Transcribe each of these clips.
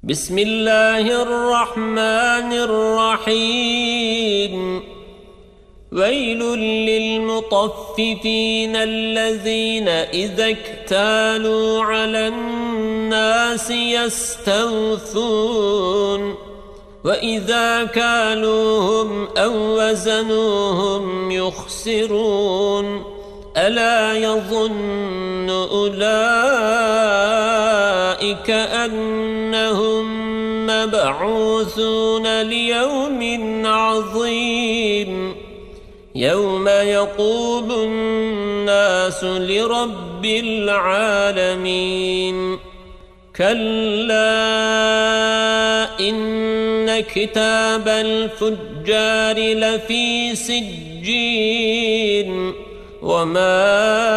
بسم الله الرحمن الرحيم ويل للمطففين الذين إذا اكتالوا على الناس يستوفون وإذا كالوهم أو وزنوهم يخسرون ألا يظن أولئك أنهم مبعوثون ليوم عظيم يوم يقوم الناس لرب العالمين كلا إن كتاب الفجار لفي سجين وما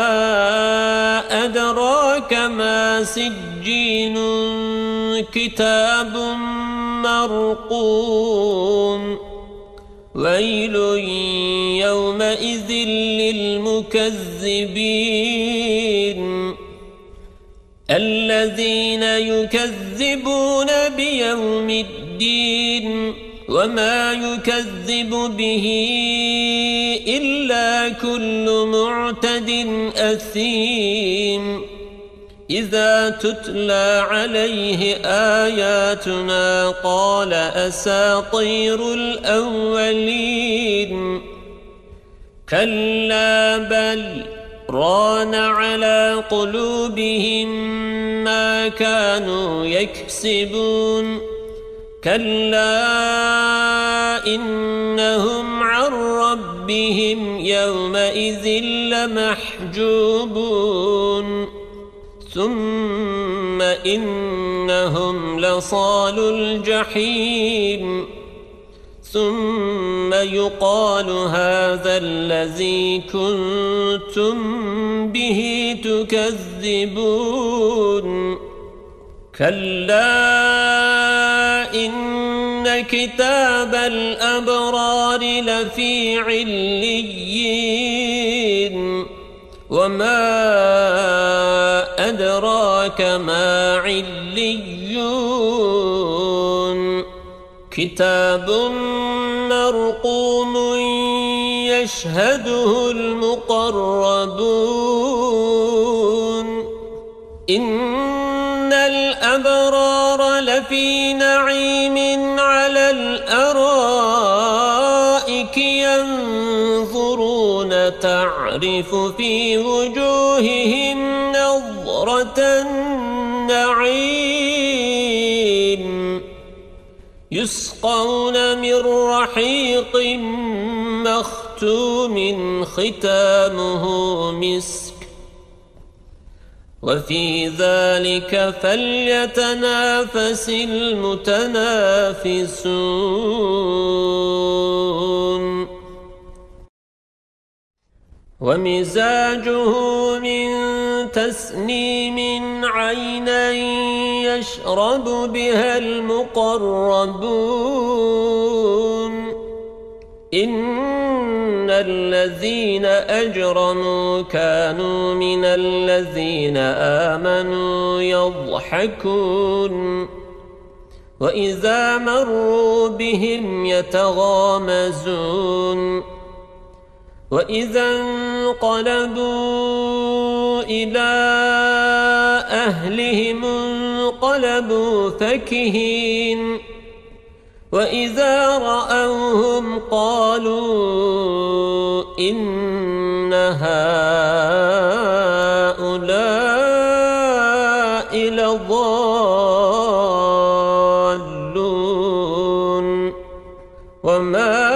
أدراك ما سجين كتاب مرقوم ويل يومئذ للمكذبين الذين يكذبون بيوم الدين وما يكذب به إلا كل معتد أثيم إذا تتلى عليه آياتنا قال أساطير الأولين كلا بل ران على قلوبهم ما كانوا يكسبون كلا إنهم عن ربهم يومئذ لمحجوبون ثم إنهم لصالو الجحيم ثم يقال هذا الذي كنتم به تكذبون كلا إن كتاب الأبرار لفي عليين وما أدراك ما عليون كتاب مرقوم يشهده المقربون إن الأبرار لفي نعيم على الأرائك ينظرون تعرف في وجوههم نظرة النعيم يسقون من رحيق مختوم ختامه مسك وفي ذلك فليتنافس المتنافسون ومزاجه من تسنيم عينا يشرب بها المقربون إن الذين أجرموا كانوا من الذين آمنوا يضحكون وإذا مروا بهم يتغامزون وإذا انقلبوا إلى أهلهم انقلبوا فكهين وإذا رأوهم قالوا إن هؤلاء لضالون وما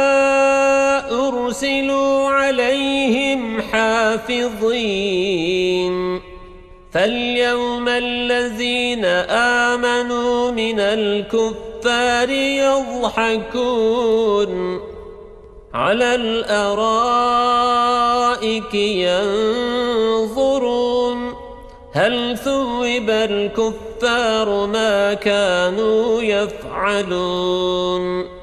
أرسلوا عليهم حافظين فاليوم الذين آمنوا من الكفار يضحكون على الأرائك ينظرون هل ثوب الكفار ما كانوا يفعلون